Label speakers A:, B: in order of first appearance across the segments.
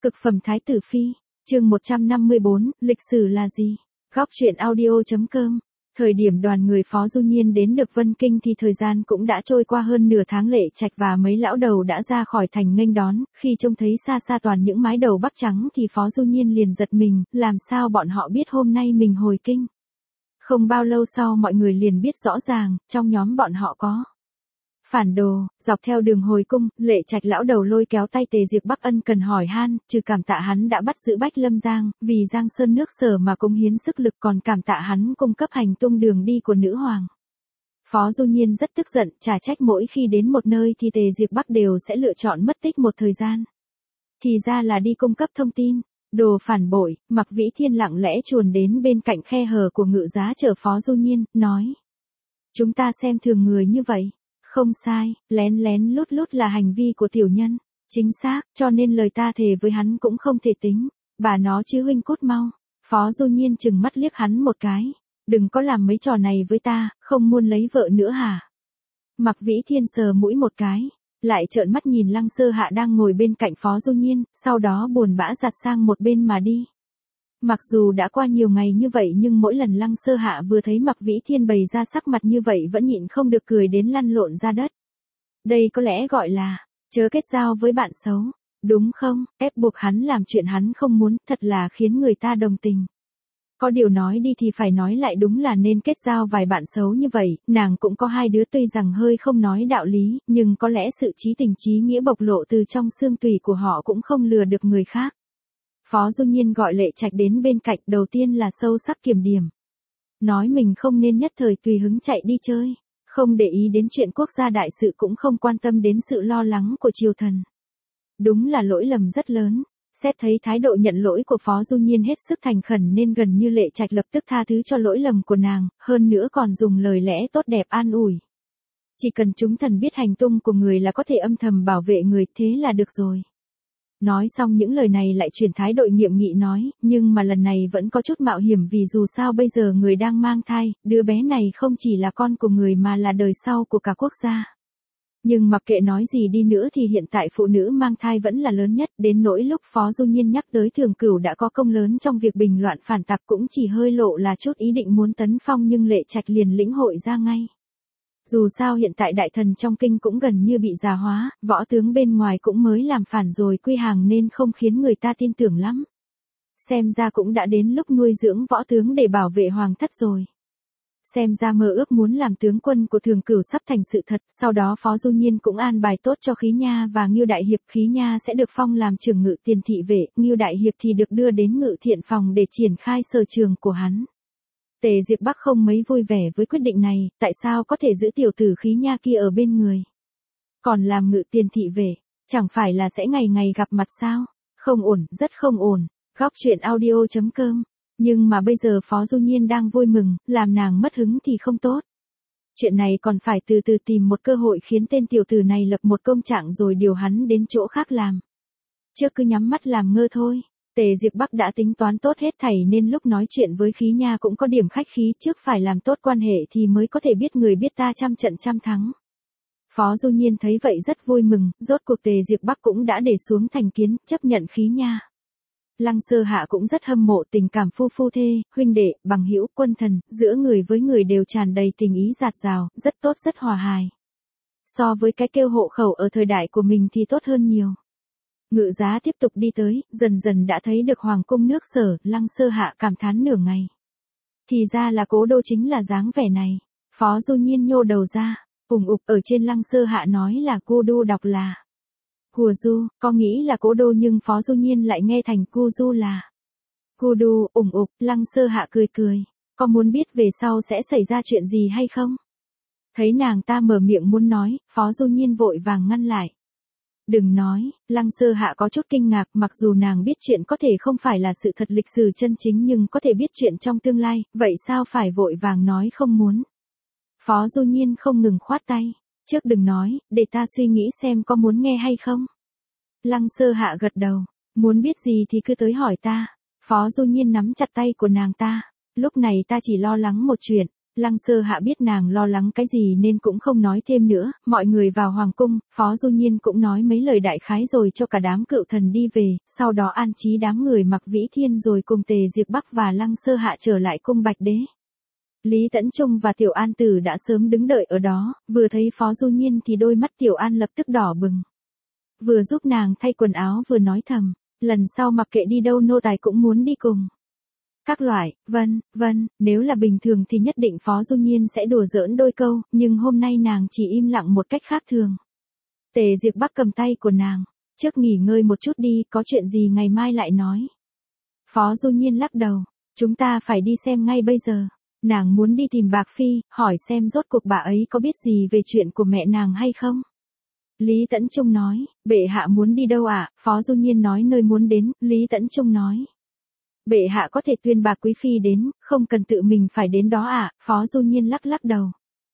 A: Cực phẩm Thái tử Phi, chương 154, lịch sử là gì? Góc truyện audio.com. Thời điểm đoàn người Phó Du Nhiên đến được Vân Kinh thì thời gian cũng đã trôi qua hơn nửa tháng. Lệ Trạch và mấy lão đầu đã ra khỏi thành nghênh đón, khi trông thấy xa xa toàn những mái đầu bắc trắng thì Phó Du Nhiên liền giật mình, làm sao bọn họ biết hôm nay mình hồi kinh. Không bao lâu sau mọi người liền biết rõ ràng, trong nhóm bọn họ có phản đồ. Dọc theo đường hồi cung, Lệ Trạch lão đầu lôi kéo tay Tề Diệp Bắc ân cần hỏi han, trừ cảm tạ hắn đã bắt giữ Bách Lâm Giang, vì Giang Sơn nước Sở mà cống hiến sức lực, còn cảm tạ hắn cung cấp hành tung đường đi của nữ hoàng. Phó Du Nhiên rất tức giận, chả trách mỗi khi đến một nơi thì Tề Diệp Bắc đều sẽ lựa chọn mất tích một thời gian. Thì ra là đi cung cấp thông tin. Đồ phản bội. Mạc Vĩ Thiên lặng lẽ chuồn đến bên cạnh khe hở của ngự giá chờ Phó Du Nhiên, nói: chúng ta xem thường người như vậy. Không sai, lén lén lút lút là hành vi của tiểu nhân. Chính xác, cho nên lời ta thề với hắn cũng không thể tính. Bà nó chứ huynh cút mau. Phó Du Nhiên chừng mắt liếc hắn một cái. Đừng có làm mấy trò này với ta, không muốn lấy vợ nữa hả? Mạc Vĩ Thiên sờ mũi một cái, lại trợn mắt nhìn Lăng Sơ Hạ đang ngồi bên cạnh Phó Du Nhiên, sau đó buồn bã giặt sang một bên mà đi. Mặc dù đã qua nhiều ngày như vậy nhưng mỗi lần Lăng Sơ Hạ vừa thấy Mạc Vĩ Thiên bày ra sắc mặt như vậy vẫn nhịn không được cười đến lăn lộn ra đất. Đây có lẽ gọi là chớ kết giao với bạn xấu, đúng không? Ép buộc hắn làm chuyện hắn không muốn, thật là khiến người ta đồng tình. Có điều nói đi thì phải nói lại, đúng là nên kết giao vài bạn xấu như vậy. Nàng cũng có hai đứa tuy rằng hơi không nói đạo lý, nhưng có lẽ sự chí tình chí nghĩa bộc lộ từ trong xương tủy của họ cũng không lừa được người khác. Phó Du Nhiên gọi Lệ Trạch đến bên cạnh, đầu tiên là sâu sắc kiểm điểm. Nói mình không nên nhất thời tùy hứng chạy đi chơi, không để ý đến chuyện quốc gia đại sự, cũng không quan tâm đến sự lo lắng của triều thần. Đúng là lỗi lầm rất lớn. Xét thấy thái độ nhận lỗi của Phó Du Nhiên hết sức thành khẩn nên gần như Lệ Trạch lập tức tha thứ cho lỗi lầm của nàng, hơn nữa còn dùng lời lẽ tốt đẹp an ủi. Chỉ cần chúng thần biết hành tung của người là có thể âm thầm bảo vệ người, thế là được rồi. Nói xong những lời này lại chuyển thái độ nghiêm nghị nói, nhưng mà lần này vẫn có chút mạo hiểm, vì dù sao bây giờ người đang mang thai, đứa bé này không chỉ là con của người mà là đời sau của cả quốc gia. Nhưng mặc kệ nói gì đi nữa thì hiện tại phụ nữ mang thai vẫn là lớn nhất, đến nỗi lúc Phó Du Nhiên nhắc tới Thường Cửu đã có công lớn trong việc bình loạn phản tặc cũng chỉ hơi lộ là chút ý định muốn tấn phong, nhưng Lệ Trạch liền lĩnh hội ra ngay. Dù sao hiện tại đại thần trong kinh cũng gần như bị già hóa, võ tướng bên ngoài cũng mới làm phản rồi quy hàng nên không khiến người ta tin tưởng lắm. Xem ra cũng đã đến lúc nuôi dưỡng võ tướng để bảo vệ hoàng thất rồi. Xem ra mơ ước muốn làm tướng quân của Thường Cửu sắp thành sự thật. Sau đó Phó Du Nhiên cũng an bài tốt cho Khí Nha và Ngưu Đại Hiệp. Khí Nha sẽ được phong làm trưởng ngự tiền thị vệ, Ngưu Đại Hiệp thì được đưa đến ngự thiện phòng để triển khai sở trường của hắn. Tề Diệp Bắc không mấy vui vẻ với quyết định này, tại sao có thể giữ tiểu tử Khí Nha kia ở bên người, còn làm ngự tiền thị vệ, chẳng phải là sẽ ngày ngày gặp mặt sao? Không ổn, rất không ổn. Góc truyện audio.com. Nhưng mà bây giờ Phó Du Nhiên đang vui mừng, làm nàng mất hứng thì không tốt. Chuyện này còn phải từ từ tìm một cơ hội khiến tên tiểu tử này lập một công trạng rồi điều hắn đến chỗ khác làm. Trước cứ nhắm mắt làm ngơ thôi. Tề Diệp Bắc đã tính toán tốt hết thảy nên lúc nói chuyện với Khí Nha cũng có điểm khách khí, trước phải làm tốt quan hệ thì mới có thể biết người biết ta, trăm trận trăm thắng. Phó Du Nhiên thấy vậy rất vui mừng, rốt cuộc Tề Diệp Bắc cũng đã để xuống thành kiến, chấp nhận Khí Nha. Lăng Sơ Hạ cũng rất hâm mộ, tình cảm phu thê, huynh đệ, bằng hữu, quân thần, giữa người với người đều tràn đầy tình ý dạt dào, rất tốt, rất hòa hài. So với cái kêu hộ khẩu ở thời đại của mình thì tốt hơn nhiều. Ngự giá tiếp tục đi tới, dần dần đã thấy được hoàng cung nước Sở. Lăng Sơ Hạ cảm thán nửa ngày. Thì ra là cố đô chính là dáng vẻ này. Phó Du Nhiên nhô đầu ra, ủng ục ở trên. Lăng Sơ Hạ nói là Cu Du, đọc là Cùa Du, có nghĩ là cố đô nhưng Phó Du Nhiên lại nghe thành Cu Du là Cu Du, ủng ục. Lăng Sơ Hạ cười cười. Có muốn biết về sau sẽ xảy ra chuyện gì hay không? Thấy nàng ta mở miệng muốn nói, Phó Du Nhiên vội vàng ngăn lại. Đừng nói. Lăng Sơ Hạ có chút kinh ngạc, mặc dù nàng biết chuyện có thể không phải là sự thật lịch sử chân chính nhưng có thể biết chuyện trong tương lai, vậy sao phải vội vàng nói không muốn? Phó Du Nhiên không ngừng khoát tay. Trước đừng nói, để ta suy nghĩ xem có muốn nghe hay không. Lăng Sơ Hạ gật đầu. Muốn biết gì thì cứ tới hỏi ta. Phó Du Nhiên nắm chặt tay của nàng ta. Lúc này ta chỉ lo lắng một chuyện. Lăng Sơ Hạ biết nàng lo lắng cái gì nên cũng không nói thêm nữa, mọi người vào hoàng cung, Phó Du Nhiên cũng nói mấy lời đại khái rồi cho cả đám cựu thần đi về, sau đó an trí đám người Mặc Vĩ Thiên rồi cùng Tề Diệp Bắc và Lăng Sơ Hạ trở lại cung Bạch Đế. Lý Tẫn Trung và Tiểu An Tử đã sớm đứng đợi ở đó, vừa thấy Phó Du Nhiên thì đôi mắt Tiểu An lập tức đỏ bừng. Vừa giúp nàng thay quần áo vừa nói thầm, lần sau mặc kệ đi đâu nô tài cũng muốn đi cùng. Các loại, vân, nếu là bình thường thì nhất định Phó Du Nhiên sẽ đùa giỡn đôi câu, nhưng hôm nay nàng chỉ im lặng một cách khác thường. Tề Diệp Bắc cầm tay của nàng, trước nghỉ ngơi một chút đi, có chuyện gì ngày mai lại nói. Phó Du Nhiên lắc đầu, chúng ta phải đi xem ngay bây giờ. Nàng muốn đi tìm Bạc Phi, hỏi xem rốt cuộc bà ấy có biết gì về chuyện của mẹ nàng hay không. Lý Tẫn Trung nói, bệ hạ muốn đi đâu ạ? Phó Du Nhiên nói nơi muốn đến, Lý Tẫn Trung nói. Bệ hạ có thể tuyên Bạc Quý Phi đến, không cần tự mình phải đến đó ạ. Phó Du Nhiên lắc đầu.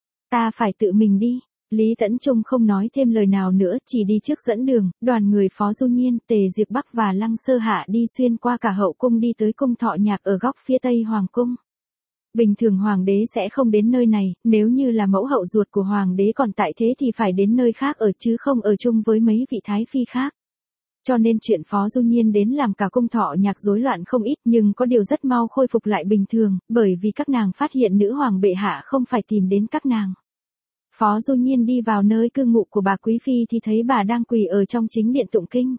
A: Ta phải tự mình đi. Lý Tẫn Trung không nói thêm lời nào nữa, chỉ đi trước dẫn đường, đoàn người Phó Du Nhiên, Tề Diệp Bắc và Lăng Sơ Hạ đi xuyên qua cả hậu cung đi tới cung Thọ Nhạc ở góc phía tây hoàng cung. Bình thường hoàng đế sẽ không đến nơi này, nếu như là mẫu hậu ruột của hoàng đế còn tại thế thì phải đến nơi khác ở chứ không ở chung với mấy vị thái phi khác. Cho nên chuyện Phó Du Nhiên đến làm cả cung Thọ Nhạc rối loạn không ít, nhưng có điều rất mau khôi phục lại bình thường, bởi vì các nàng phát hiện nữ hoàng bệ hạ không phải tìm đến các nàng. Phó Du Nhiên đi vào nơi cư ngụ của bà Quý Phi thì thấy bà đang quỳ ở trong chính điện tụng kinh.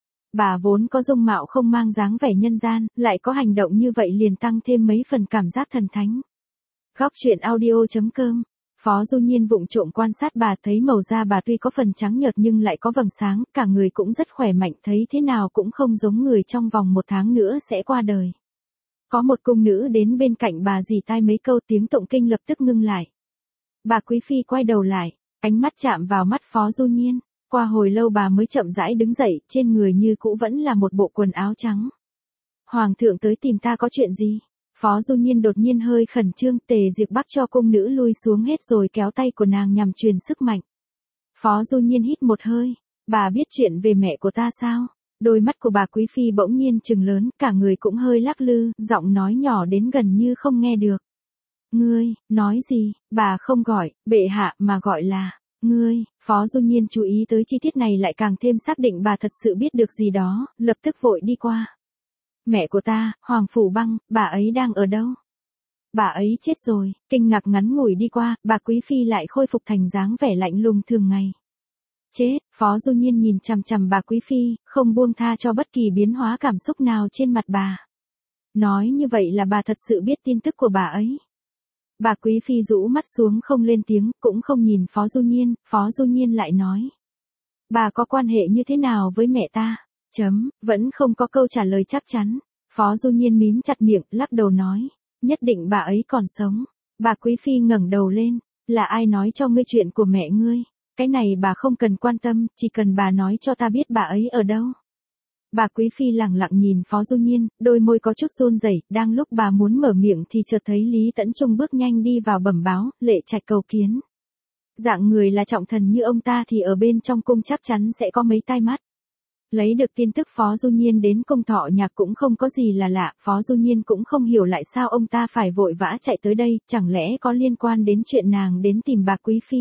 A: Bà vốn có dung mạo không mang dáng vẻ nhân gian, lại có hành động như vậy liền tăng thêm mấy phần cảm giác thần thánh. Góc truyện audio.com. Phó Du Nhiên vụng trộm quan sát bà, thấy màu da bà tuy có phần trắng nhợt nhưng lại có vầng sáng, cả người cũng rất khỏe mạnh, thấy thế nào cũng không giống người trong vòng 1 tháng nữa sẽ qua đời. Có một cung nữ đến bên cạnh bà rì tai mấy câu, tiếng tụng kinh lập tức ngưng lại. Bà Quý Phi quay đầu lại, ánh mắt chạm vào mắt Phó Du Nhiên. Qua hồi lâu bà mới chậm rãi đứng dậy, trên người như cũ vẫn là một bộ quần áo trắng. Hoàng thượng tới tìm ta có chuyện gì? Phó Du Nhiên đột nhiên hơi khẩn trương, Tề Diệp Bắc cho cung nữ lui xuống hết rồi kéo tay của nàng nhằm truyền sức mạnh. Phó Du Nhiên hít một hơi, bà biết chuyện về mẹ của ta sao? Đôi mắt của bà Quý Phi bỗng nhiên trừng lớn, cả người cũng hơi lắc lư, giọng nói nhỏ đến gần như không nghe được. Ngươi, nói gì? Bà không gọi, bệ hạ mà gọi là... Ngươi, Phó Du Nhiên chú ý tới chi tiết này lại càng thêm xác định bà thật sự biết được gì đó, lập tức vội đi qua. Mẹ của ta, Hoàng Phủ Băng, bà ấy đang ở đâu? Bà ấy chết rồi, kinh ngạc ngắn ngủi đi qua, bà Quý Phi lại khôi phục thành dáng vẻ lạnh lùng thường ngày. Chết, Phó Du Nhiên nhìn chằm chằm bà Quý Phi, không buông tha cho bất kỳ biến hóa cảm xúc nào trên mặt bà. Nói như vậy là bà thật sự biết tin tức của bà ấy. Bà Quý Phi rũ mắt xuống không lên tiếng, cũng không nhìn Phó Du Nhiên lại nói. Bà có quan hệ như thế nào với mẹ ta? Vẫn không có câu trả lời chắc chắn. Phó Du Nhiên mím chặt miệng, lắc đầu nói. Nhất định bà ấy còn sống. Bà Quý Phi ngẩng đầu lên. Là ai nói cho ngươi chuyện của mẹ ngươi? Cái này bà không cần quan tâm, chỉ cần bà nói cho ta biết bà ấy ở đâu. Bà Quý Phi lẳng lặng nhìn Phó Du Nhiên, đôi môi có chút run rẩy, đang lúc bà muốn mở miệng thì chợt thấy Lý Tẫn Trung bước nhanh đi vào bẩm báo, Lệ Trạch cầu kiến. Dạng người là trọng thần như ông ta thì ở bên trong cung chắc chắn sẽ có mấy tai mắt. Lấy được tin tức Phó Du Nhiên đến cung Thọ Nhạc cũng không có gì là lạ, Phó Du Nhiên cũng không hiểu lại sao ông ta phải vội vã chạy tới đây, chẳng lẽ có liên quan đến chuyện nàng đến tìm bà Quý Phi.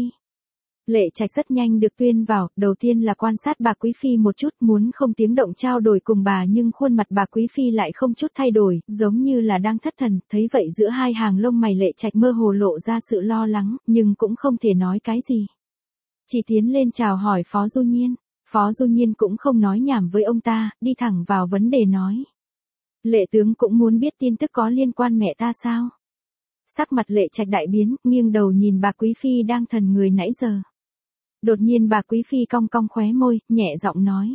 A: Lệ Trạch rất nhanh được tuyên vào, đầu tiên là quan sát bà Quý Phi một chút, muốn không tiếng động trao đổi cùng bà nhưng khuôn mặt bà Quý Phi lại không chút thay đổi, giống như là đang thất thần, thấy vậy giữa hai hàng lông mày Lệ Trạch mơ hồ lộ ra sự lo lắng, nhưng cũng không thể nói cái gì. Chỉ tiến lên chào hỏi Phó Du Nhiên, Phó Du Nhiên cũng không nói nhảm với ông ta, đi thẳng vào vấn đề nói. Lệ tướng cũng muốn biết tin tức có liên quan mẹ ta sao? Sắc mặt Lệ Trạch đại biến, nghiêng đầu nhìn bà Quý Phi đang thần người nãy giờ. Đột nhiên bà Quý Phi cong cong khóe môi, nhẹ giọng nói.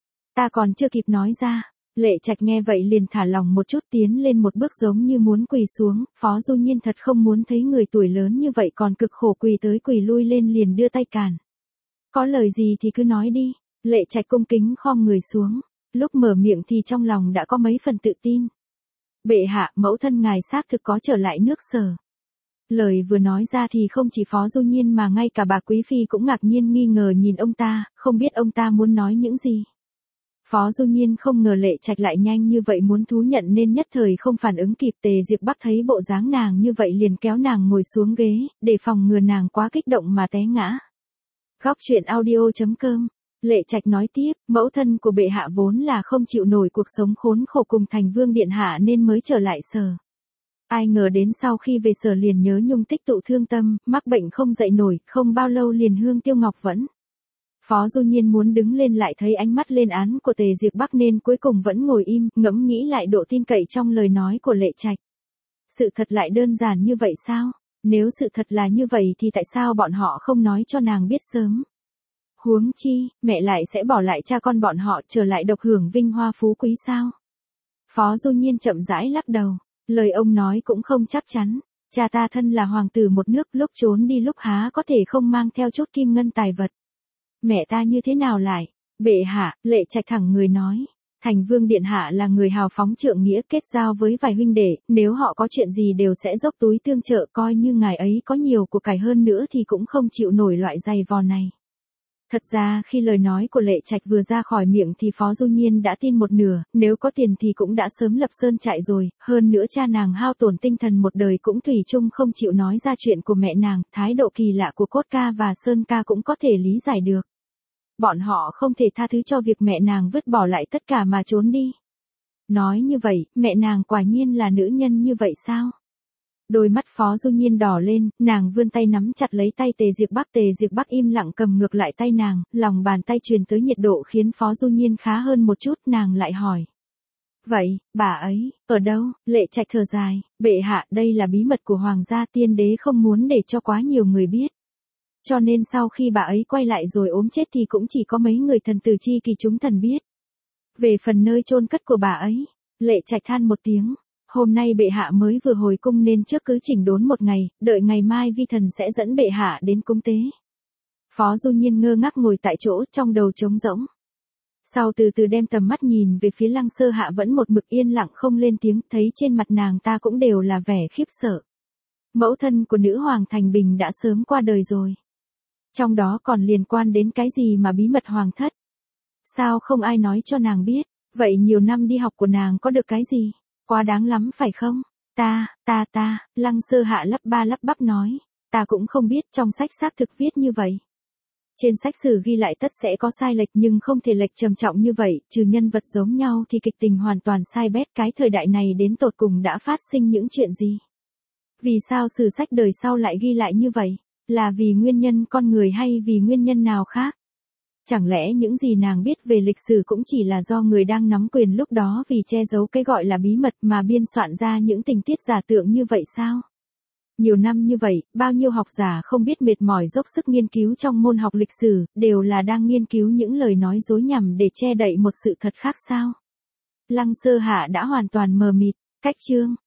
A: Ta còn chưa kịp nói ra. Lệ Trạch nghe vậy liền thả lòng một chút, tiến lên một bước giống như muốn quỳ xuống. Phó Du Nhiên thật không muốn thấy người tuổi lớn như vậy còn cực khổ quỳ tới quỳ lui lên, liền đưa tay cản. Có lời gì thì cứ nói đi. Lệ Trạch cung kính khom người xuống. Lúc mở miệng thì trong lòng đã có mấy phần tự tin. Bệ hạ, mẫu thân ngài xác thực có trở lại nước Sở. Lời vừa nói ra thì không chỉ Phó Du Nhiên mà ngay cả bà Quý Phi cũng ngạc nhiên nghi ngờ nhìn ông ta, không biết ông ta muốn nói những gì. Phó Du Nhiên không ngờ Lệ Trạch lại nhanh như vậy muốn thú nhận nên nhất thời không phản ứng kịp. Tề Diệp Bắc thấy bộ dáng nàng như vậy liền kéo nàng ngồi xuống ghế, để phòng ngừa nàng quá kích động mà té ngã. Góc truyện audio.com. Lệ Trạch nói tiếp, mẫu thân của bệ hạ vốn là không chịu nổi cuộc sống khốn khổ cùng Thành Vương điện hạ nên mới trở lại Sở. Ai ngờ đến sau khi về Sở liền nhớ nhung tích tụ thương tâm, mắc bệnh không dậy nổi, không bao lâu liền hương tiêu ngọc vẫn. Phó Du Nhiên muốn đứng lên lại thấy ánh mắt lên án của Tề Diệp Bắc nên cuối cùng vẫn ngồi im, ngẫm nghĩ lại độ tin cậy trong lời nói của Lệ Trạch. Sự thật lại đơn giản như vậy sao? Nếu sự thật là như vậy thì tại sao bọn họ không nói cho nàng biết sớm? Huống chi, mẹ lại sẽ bỏ lại cha con bọn họ trở lại độc hưởng vinh hoa phú quý sao? Phó Du Nhiên chậm rãi lắc đầu, lời ông nói cũng không chắc chắn. Cha ta thân là hoàng tử một nước, lúc trốn đi lúc há có thể không mang theo chút kim ngân tài vật. Mẹ ta như thế nào lại? Bệ hạ, Lệ Trạch thẳng người nói. Thành Vương điện hạ là người hào phóng trượng nghĩa, kết giao với vài huynh đệ, nếu họ có chuyện gì đều sẽ dốc túi tương trợ, coi như ngài ấy có nhiều của cải hơn nữa thì cũng không chịu nổi loại giày vò này. Thật ra khi lời nói của Lệ Trạch vừa ra khỏi miệng thì Phó Du Nhiên đã tin một nửa, nếu có tiền thì cũng đã sớm lập sơn trại rồi, hơn nữa cha nàng hao tổn tinh thần một đời cũng thủy chung không chịu nói ra chuyện của mẹ nàng, thái độ kỳ lạ của Cốt ca và Sơn ca cũng có thể lý giải được. Bọn họ không thể tha thứ cho việc mẹ nàng vứt bỏ lại tất cả mà trốn đi. Nói như vậy, mẹ nàng quả nhiên là nữ nhân như vậy sao? Đôi mắt Phó Du Nhiên đỏ lên, nàng vươn tay nắm chặt lấy tay Tề Diệp Bắc. Tề Diệp Bắc im lặng cầm ngược lại tay nàng, lòng bàn tay truyền tới nhiệt độ khiến Phó Du Nhiên khá hơn một chút. Nàng lại hỏi. Vậy, bà ấy, ở đâu? Lệ Trạch thở dài, bệ hạ, đây là bí mật của hoàng gia, tiên đế không muốn để cho quá nhiều người biết. Cho nên sau khi bà ấy quay lại rồi ốm chết thì cũng chỉ có mấy người thần tử chi kỳ chúng thần biết. Về phần nơi chôn cất của bà ấy, Lệ Trạch than một tiếng. Hôm nay bệ hạ mới vừa hồi cung nên trước cứ chỉnh đốn một ngày, đợi ngày mai vi thần sẽ dẫn bệ hạ đến cung tế. Phó Du Nhiên ngơ ngác ngồi tại chỗ, trong đầu trống rỗng. Sau từ từ đem tầm mắt nhìn về phía Lăng Sơ Hạ vẫn một mực yên lặng không lên tiếng, thấy trên mặt nàng ta cũng đều là vẻ khiếp sợ. Mẫu thân của nữ hoàng Thành Bình đã sớm qua đời rồi. Trong đó còn liên quan đến cái gì mà bí mật hoàng thất? Sao không ai nói cho nàng biết? Vậy nhiều năm đi học của nàng có được cái gì? Quá đáng lắm phải không? Lăng Sơ Hạ lắp ba lắp bắp nói. Ta cũng không biết, trong sách xác thực viết như vậy. Trên sách sử ghi lại tất sẽ có sai lệch nhưng không thể lệch trầm trọng như vậy, trừ nhân vật giống nhau thì kịch tình hoàn toàn sai bét. Cái thời đại này đến tột cùng đã phát sinh những chuyện gì? Vì sao sử sách đời sau lại ghi lại như vậy? Là vì nguyên nhân con người hay vì nguyên nhân nào khác? Chẳng lẽ những gì nàng biết về lịch sử cũng chỉ là do người đang nắm quyền lúc đó vì che giấu cái gọi là bí mật mà biên soạn ra những tình tiết giả tượng như vậy sao? Nhiều năm như vậy, bao nhiêu học giả không biết mệt mỏi dốc sức nghiên cứu trong môn học lịch sử, đều là đang nghiên cứu những lời nói dối nhằm để che đậy một sự thật khác sao? Lăng Sơ Hạ đã hoàn toàn mờ mịt, cách chương.